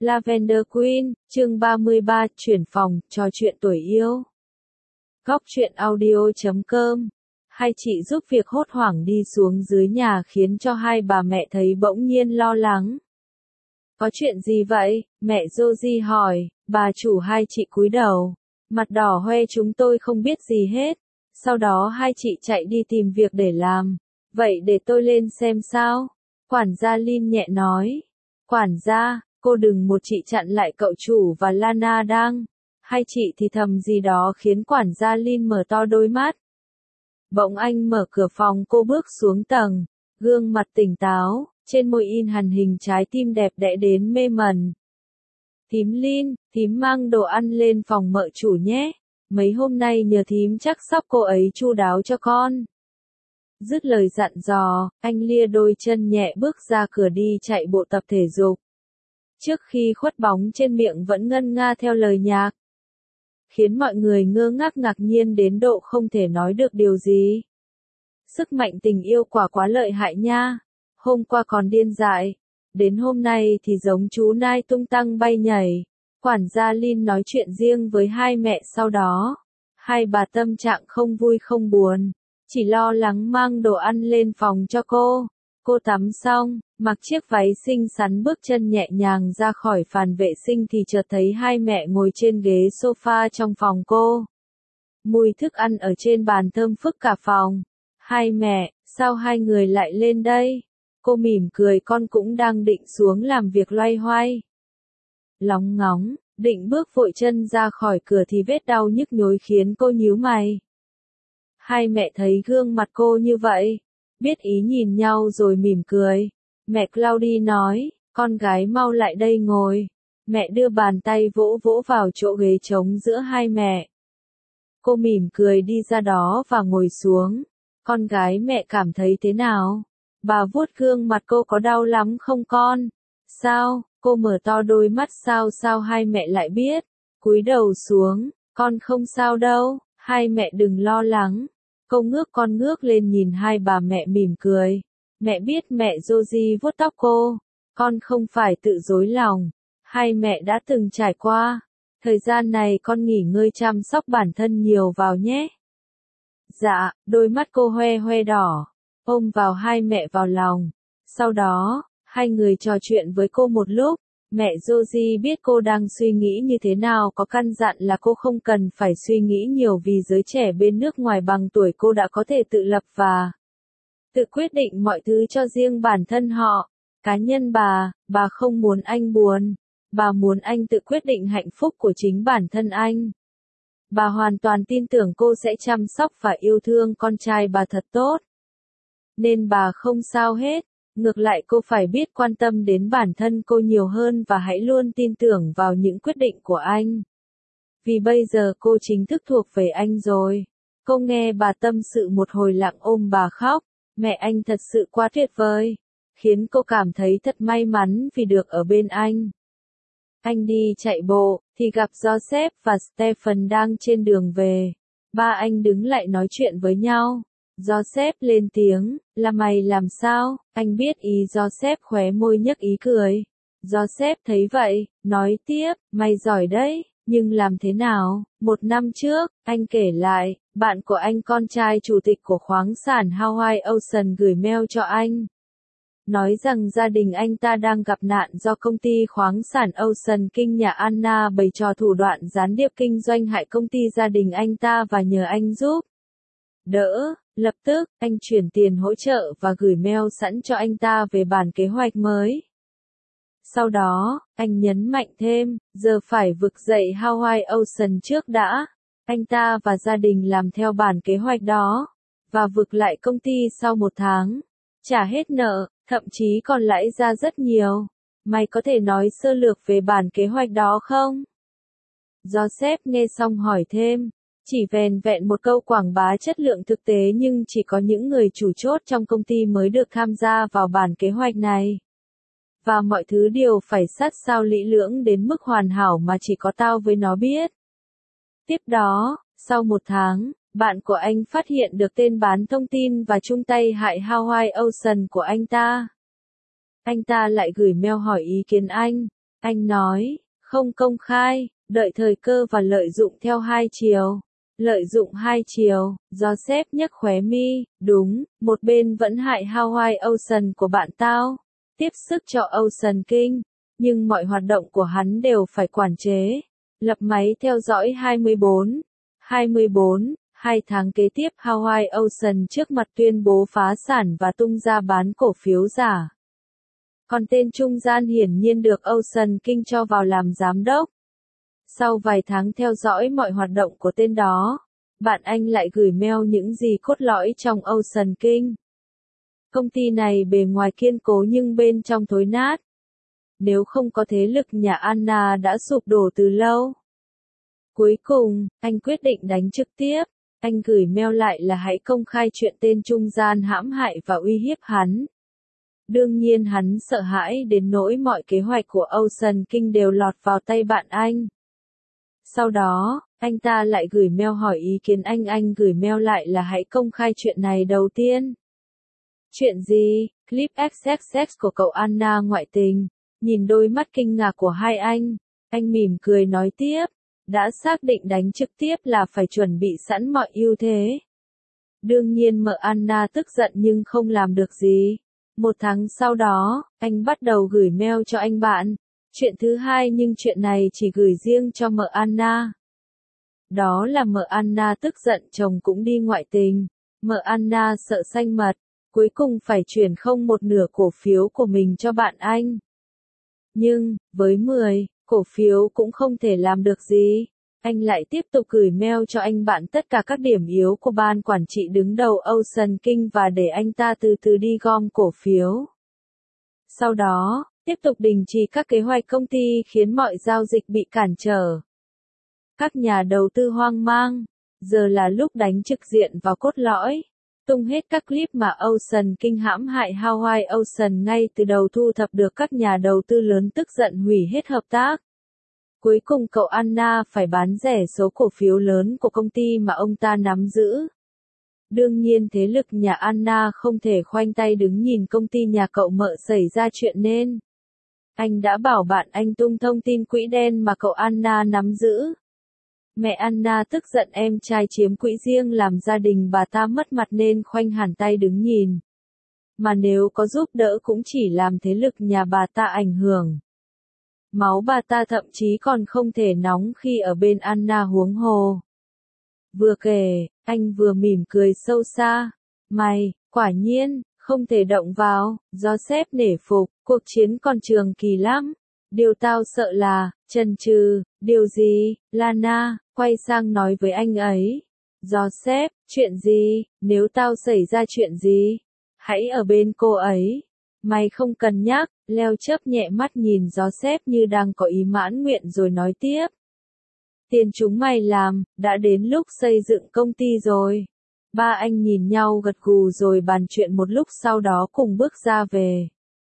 Lavender Queen, chương 33, chuyển phòng, trò chuyện tuổi yêu. Góc truyện audio.com. Hai chị giúp việc hốt hoảng đi xuống dưới nhà khiến cho hai bà mẹ thấy bỗng nhiên lo lắng. Có chuyện gì vậy? Mẹ Rosie hỏi, bà chủ hai chị cúi đầu, mặt đỏ hoe chúng tôi không biết gì hết. Sau đó hai chị chạy đi tìm việc để làm. Vậy để tôi lên xem sao? Quản gia Lin nhẹ nói. Quản gia, cô đừng một chị chặn lại cậu chủ và Lana đang. Hai chị thì thầm gì đó khiến quản gia Lin mở to đôi mắt. Bỗng anh mở cửa phòng, cô bước xuống tầng, gương mặt tỉnh táo, trên môi in hằn hình trái tim đẹp đẽ đến mê mẩn. Thím Lin, thím mang đồ ăn lên phòng mợ chủ nhé. Mấy hôm nay nhờ thím chắc sắp cô ấy chu đáo cho con. Dứt lời dặn dò, anh lia đôi chân nhẹ bước ra cửa đi chạy bộ tập thể dục. Trước khi khuất bóng trên miệng vẫn ngân nga theo lời nhạc, khiến mọi người ngơ ngác ngạc nhiên đến độ không thể nói được điều gì. Sức mạnh tình yêu quả quá lợi hại nha. Hôm qua còn điên dại, đến hôm nay thì giống chú nai tung tăng bay nhảy. Quản gia Lin nói chuyện riêng với hai mẹ sau đó. Hai bà tâm trạng không vui không buồn, chỉ lo lắng mang đồ ăn lên phòng cho cô. Cô tắm xong, mặc chiếc váy xinh xắn bước chân nhẹ nhàng ra khỏi phàn vệ sinh thì chợt thấy hai mẹ ngồi trên ghế sofa trong phòng cô. Mùi thức ăn ở trên bàn thơm phức cả phòng. Hai mẹ, sao hai người lại lên đây? Cô mỉm cười, con cũng đang định xuống làm việc loay hoay. Lóng ngóng, định bước vội chân ra khỏi cửa thì vết đau nhức nhối khiến cô nhíu mày. Hai mẹ thấy gương mặt cô như vậy, biết ý nhìn nhau rồi mỉm cười. Mẹ Claudie nói, con gái mau lại đây ngồi. Mẹ đưa bàn tay vỗ vỗ vào chỗ ghế trống giữa hai mẹ. Cô mỉm cười đi ra đó và ngồi xuống. Con gái mẹ cảm thấy thế nào? Bà vuốt gương mặt cô, có đau lắm không con? Sao? Cô mở to đôi mắt, sao hai mẹ lại biết? Cúi đầu xuống, con không sao đâu, hai mẹ đừng lo lắng. Cô ngước con ngước lên nhìn hai bà mẹ mỉm cười. Mẹ biết, mẹ Rosie vuốt tóc cô. Con không phải tự dối lòng. Hai mẹ đã từng trải qua. Thời gian này con nghỉ ngơi chăm sóc bản thân nhiều vào nhé. Dạ, đôi mắt cô hoe hoe đỏ. Ôm vào hai mẹ vào lòng. Sau đó, hai người trò chuyện với cô một lúc. Mẹ Rosie biết cô đang suy nghĩ như thế nào, có căn dặn là cô không cần phải suy nghĩ nhiều vì giới trẻ bên nước ngoài bằng tuổi cô đã có thể tự lập và tự quyết định mọi thứ cho riêng bản thân họ. Cá nhân bà không muốn anh buồn. Bà muốn anh tự quyết định hạnh phúc của chính bản thân anh. Bà hoàn toàn tin tưởng cô sẽ chăm sóc và yêu thương con trai bà thật tốt. Nên bà không sao hết. Ngược lại, cô phải biết quan tâm đến bản thân cô nhiều hơn và hãy luôn tin tưởng vào những quyết định của anh. Vì bây giờ cô chính thức thuộc về anh rồi. Cô nghe bà tâm sự một hồi lặng ôm bà khóc. Mẹ anh thật sự quá tuyệt vời. Khiến cô cảm thấy thật may mắn vì được ở bên anh. Anh đi chạy bộ, thì gặp Joseph và Stephen đang trên đường về. Ba anh đứng lại nói chuyện với nhau. Joseph lên tiếng, là mày làm sao? Anh biết ý Joseph, khóe môi nhếch ý cười. Joseph thấy vậy, nói tiếp, mày giỏi đấy, nhưng làm thế nào? Một năm trước, anh kể lại, bạn của anh, con trai chủ tịch của khoáng sản Hawaii Ocean, gửi mail cho anh. Nói rằng gia đình anh ta đang gặp nạn do công ty khoáng sản Ocean King nhà Anna bày trò thủ đoạn gián điệp kinh doanh hại công ty gia đình anh ta và nhờ anh giúp đỡ. Lập tức, anh chuyển tiền hỗ trợ và gửi mail sẵn cho anh ta về bản kế hoạch mới. Sau đó, anh nhấn mạnh thêm, giờ phải vực dậy Hawaii Ocean trước đã. Anh ta và gia đình làm theo bản kế hoạch đó, và vực lại công ty sau một tháng. Trả hết nợ, thậm chí còn lãi ra rất nhiều. Mày có thể nói sơ lược về bản kế hoạch đó không? Joseph nghe xong hỏi thêm. Chỉ vẻn vẹn một câu quảng bá chất lượng thực tế, nhưng chỉ có những người chủ chốt trong công ty mới được tham gia vào bản kế hoạch này. Và mọi thứ đều phải sát sao kỹ lưỡng đến mức hoàn hảo mà chỉ có tao với nó biết. Tiếp đó, sau một tháng, bạn của anh phát hiện được tên bán thông tin và chung tay hại Hawaii Ocean của anh ta. Anh ta lại gửi mail hỏi ý kiến anh. Anh nói, không công khai, đợi thời cơ và lợi dụng theo hai chiều. Lợi dụng hai chiều, Joseph nhấc khóe mi, đúng, một bên vẫn hại Hawaii Ocean của bạn tao, tiếp sức cho Ocean King, nhưng mọi hoạt động của hắn đều phải quản chế. Lập máy theo dõi 24, 2 tháng kế tiếp Hawaii Ocean trước mặt tuyên bố phá sản và tung ra bán cổ phiếu giả. Còn tên trung gian hiển nhiên được Ocean King cho vào làm giám đốc. Sau vài tháng theo dõi mọi hoạt động của tên đó, bạn anh lại gửi mail những gì cốt lõi trong Ocean King. Công ty này bề ngoài kiên cố nhưng bên trong thối nát. Nếu không có thế lực nhà Anna đã sụp đổ từ lâu. Cuối cùng, anh quyết định đánh trực tiếp. Anh gửi mail lại là hãy công khai chuyện tên trung gian hãm hại và uy hiếp hắn. Đương nhiên hắn sợ hãi đến nỗi mọi kế hoạch của Ocean King đều lọt vào tay bạn anh. Sau đó, anh ta lại gửi mail hỏi ý kiến anh gửi mail lại là hãy công khai chuyện này đầu tiên. Chuyện gì? Clip XXX của cậu Anna ngoại tình. Nhìn đôi mắt kinh ngạc của hai anh mỉm cười nói tiếp, đã xác định đánh trực tiếp là phải chuẩn bị sẵn mọi ưu thế. Đương nhiên mợ Anna tức giận nhưng không làm được gì. Một tháng sau đó, anh bắt đầu gửi mail cho anh bạn. Chuyện thứ hai nhưng chuyện này chỉ gửi riêng cho mợ Anna. Đó là mợ Anna tức giận chồng cũng đi ngoại tình. Mợ Anna sợ xanh mật, cuối cùng phải chuyển không một nửa cổ phiếu của mình cho bạn anh. Nhưng, với 10 cổ phiếu cũng không thể làm được gì. Anh lại tiếp tục gửi mail cho anh bạn tất cả các điểm yếu của ban quản trị đứng đầu Ocean King và để anh ta từ từ đi gom cổ phiếu. Sau đó, tiếp tục đình chỉ các kế hoạch công ty khiến mọi giao dịch bị cản trở. Các nhà đầu tư hoang mang, giờ là lúc đánh trực diện vào cốt lõi. Tung hết các clip mà Ocean King hãm hại Hawaii Ocean ngay từ đầu thu thập được các nhà đầu tư lớn tức giận hủy hết hợp tác. Cuối cùng cậu Anna phải bán rẻ số cổ phiếu lớn của công ty mà ông ta nắm giữ. Đương nhiên thế lực nhà Anna không thể khoanh tay đứng nhìn công ty nhà cậu mợ xảy ra chuyện nên. Anh đã bảo bạn anh tung thông tin quỹ đen mà cậu Anna nắm giữ. Mẹ Anna tức giận em trai chiếm quỹ riêng làm gia đình bà ta mất mặt nên khoanh hẳn tay đứng nhìn. Mà nếu có giúp đỡ cũng chỉ làm thế lực nhà bà ta ảnh hưởng. Máu bà ta thậm chí còn không thể nóng khi ở bên Anna huống hồ. Vừa kể, anh vừa mỉm cười sâu xa. Mày, quả nhiên, không thể động vào, Joseph nể phục, cuộc chiến còn trường kỳ lắm. Điều tao sợ là, chần chừ, điều gì, Lana, quay sang nói với anh ấy. Joseph, chuyện gì, nếu tao xảy ra chuyện gì, hãy ở bên cô ấy. Mày không cần nhắc, Leo chớp nhẹ mắt nhìn Joseph như đang có ý mãn nguyện rồi nói tiếp. Tiền chúng mày làm, đã đến lúc xây dựng công ty rồi. Ba anh nhìn nhau gật gù rồi bàn chuyện một lúc sau đó cùng bước ra về.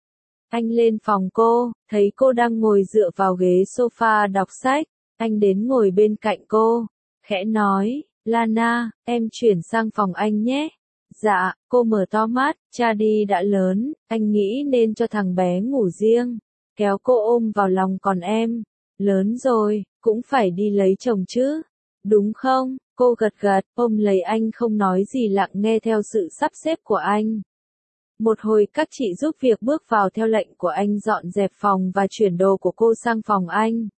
Anh lên phòng cô, thấy cô đang ngồi dựa vào ghế sofa đọc sách. Anh đến ngồi bên cạnh cô, khẽ nói, Lana, em chuyển sang phòng anh nhé. Dạ, cô mở to mắt, cha đi đã lớn, anh nghĩ nên cho thằng bé ngủ riêng. Kéo cô ôm vào lòng còn em, lớn rồi, cũng phải đi lấy chồng chứ. Đúng không? Cô gật gật, ôm lấy anh không nói gì lặng nghe theo sự sắp xếp của anh. Một hồi các chị giúp việc bước vào theo lệnh của anh dọn dẹp phòng và chuyển đồ của cô sang phòng anh.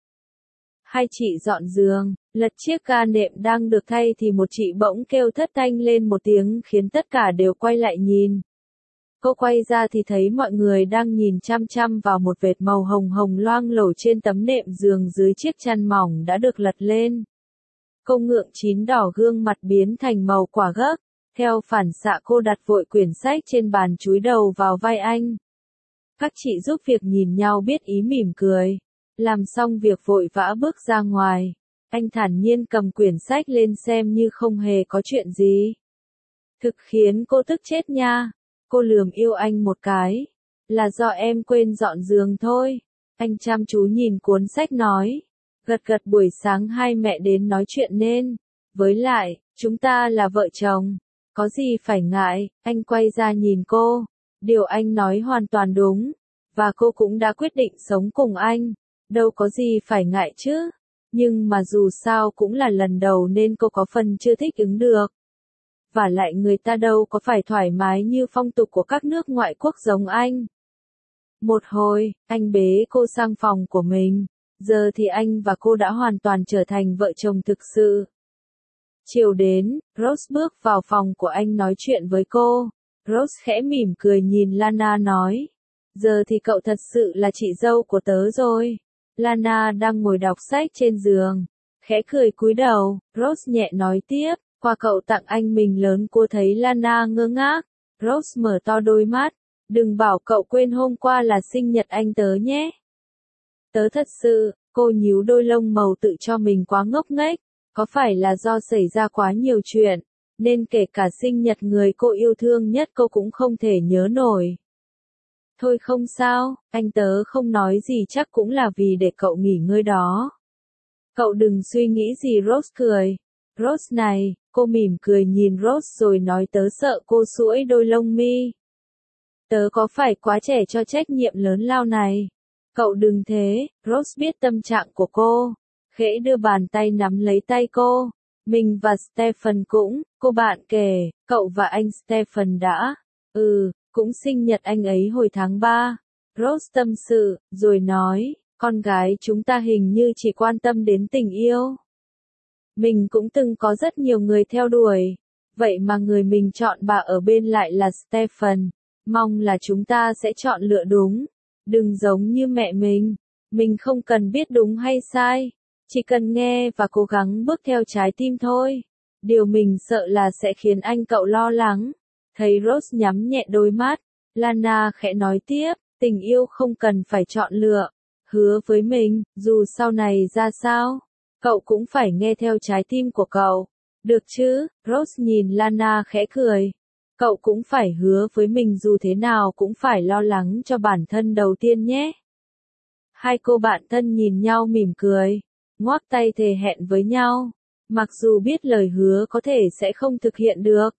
Hai chị dọn giường, lật chiếc ga nệm đang được thay thì một chị bỗng kêu thất thanh lên một tiếng khiến tất cả đều quay lại nhìn. Cô quay ra thì thấy mọi người đang nhìn chăm chăm vào một vệt màu hồng hồng loang lổ trên tấm nệm giường dưới chiếc chăn mỏng đã được lật lên. Cô ngượng chín đỏ gương mặt biến thành màu quả gấc. Theo phản xạ cô đặt vội quyển sách trên bàn chúi đầu vào vai anh. Các chị giúp việc nhìn nhau biết ý mỉm cười. Làm xong việc vội vã bước ra ngoài. Anh thản nhiên cầm quyển sách lên xem như không hề có chuyện gì. Thực khiến cô tức chết nha. Cô lườm yêu anh một cái. Là do em quên dọn giường thôi. Anh chăm chú nhìn cuốn sách nói. Gật gật buổi sáng hai mẹ đến nói chuyện nên. Với lại, chúng ta là vợ chồng. Có gì phải ngại, anh quay ra nhìn cô. Điều anh nói hoàn toàn đúng. Và cô cũng đã quyết định sống cùng anh. đâu có gì phải ngại chứ. Nhưng mà dù sao cũng là lần đầu nên cô có phần chưa thích ứng được. Và lại người ta đâu có phải thoải mái như phong tục của các nước ngoại quốc giống anh. Một hồi, anh bế cô sang phòng của mình. Giờ thì anh và cô đã hoàn toàn trở thành vợ chồng thực sự. Chiều đến, Rose bước vào phòng của anh nói chuyện với cô. Rose khẽ mỉm cười nhìn Lana nói. Giờ thì cậu thật sự là chị dâu của tớ rồi. Lana đang ngồi đọc sách trên giường. Khẽ cười cúi đầu, Rose nhẹ nói tiếp. Quà cậu tặng anh mình lớn. Cô thấy Lana ngơ ngác. Rose mở to đôi mắt. Đừng bảo cậu quên hôm qua là sinh nhật anh tớ nhé. Tớ thật sự, cô nhíu đôi lông màu tự cho mình quá ngốc nghếch. Có phải là do xảy ra quá nhiều chuyện, nên kể cả sinh nhật người cô yêu thương nhất cô cũng không thể nhớ nổi. Thôi không sao, anh tớ không nói gì chắc cũng là vì để cậu nghỉ ngơi đó. Cậu đừng suy nghĩ gì. Rose cười. Rose này, cô mỉm cười nhìn Rose rồi nói tớ sợ cô duỗi đôi lông mi. Tớ có phải quá trẻ cho trách nhiệm lớn lao này? Cậu đừng thế, Rose biết tâm trạng của cô. Khẽ đưa bàn tay nắm lấy tay cô. Mình và Stephen cũng, cô bạn kể, cậu và anh Stephen đã, cũng sinh nhật anh ấy hồi tháng 3. Rose tâm sự, rồi nói, con gái chúng ta hình như chỉ quan tâm đến tình yêu. Mình cũng từng có rất nhiều người theo đuổi. Vậy mà người mình chọn bà ở bên lại là Stephen. Mong là chúng ta sẽ chọn lựa đúng. Đừng giống như mẹ mình không cần biết đúng hay sai. Chỉ cần nghe và cố gắng bước theo trái tim thôi. Điều mình sợ là sẽ khiến anh cậu lo lắng. Thấy Rose nhắm nhẹ đôi mắt, Lana khẽ nói tiếp, tình yêu không cần phải chọn lựa. Hứa với mình, dù sau này ra sao, cậu cũng phải nghe theo trái tim của cậu. Được chứ? Rose nhìn Lana khẽ cười. Cậu cũng phải hứa với mình dù thế nào cũng phải lo lắng cho bản thân đầu tiên nhé. Hai cô bạn thân nhìn nhau mỉm cười. Ngoắc tay thề hẹn với nhau, mặc dù biết lời hứa có thể sẽ không thực hiện được.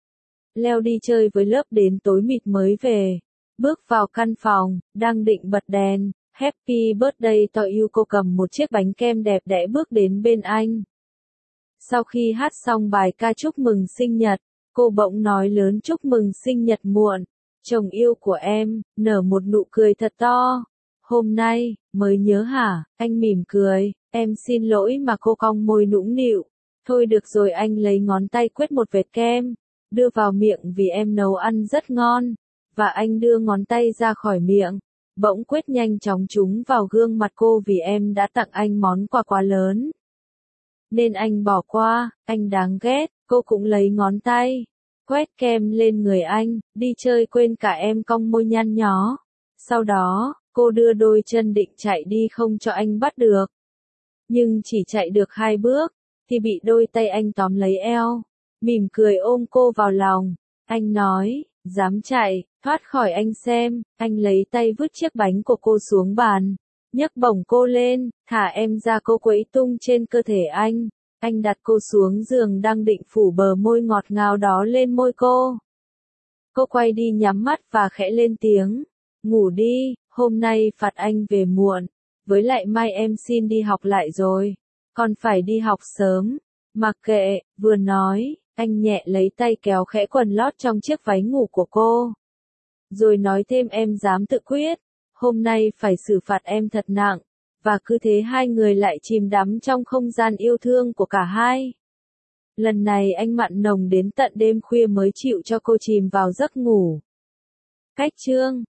Leo đi chơi với lớp đến tối mịt mới về. Bước vào căn phòng, đang định bật đèn. Happy birthday to you. Cô cầm một chiếc bánh kem đẹp đẽ bước đến bên anh. Sau khi hát xong bài ca chúc mừng sinh nhật, cô bỗng nói lớn chúc mừng sinh nhật muộn. Chồng yêu của em, nở một nụ cười thật to. Hôm nay, mới nhớ hả? Anh mỉm cười. Em xin lỗi mà cô cong môi nũng nịu. Thôi được rồi. Anh lấy ngón tay quét một vệt kem, đưa vào miệng vì em nấu ăn rất ngon. Và anh đưa ngón tay ra khỏi miệng, bỗng quét nhanh chóng chúng vào gương mặt cô vì em đã tặng anh món quà quá lớn. Nên anh bỏ qua, anh đáng ghét. Cô cũng lấy ngón tay, quét kem lên người anh, đi chơi quên cả em cong môi nhăn nhó. Sau đó, cô đưa đôi chân định chạy đi không cho anh bắt được. Nhưng chỉ chạy được 2 bước, thì bị đôi tay anh tóm lấy eo, mỉm cười ôm cô vào lòng. Anh nói, dám chạy, thoát khỏi anh xem. Anh lấy tay vứt chiếc bánh của cô xuống bàn, nhấc bổng cô lên, thả em ra. Cô quẫy tung trên cơ thể anh. Anh đặt cô xuống giường đang định phủ bờ môi ngọt ngào đó lên môi cô. Cô quay đi nhắm mắt và khẽ lên tiếng, ngủ đi, hôm nay phạt anh về muộn. Với lại mai em xin đi học lại rồi. Còn phải đi học sớm. Mặc kệ, vừa nói, anh nhẹ lấy tay kéo khẽ quần lót trong chiếc váy ngủ của cô. Rồi nói thêm em dám tự quyết. Hôm nay phải xử phạt em thật nặng. Và cứ thế hai người lại chìm đắm trong không gian yêu thương của cả hai. Lần này anh mặn nồng đến tận đêm khuya mới chịu cho cô chìm vào giấc ngủ. Cách chương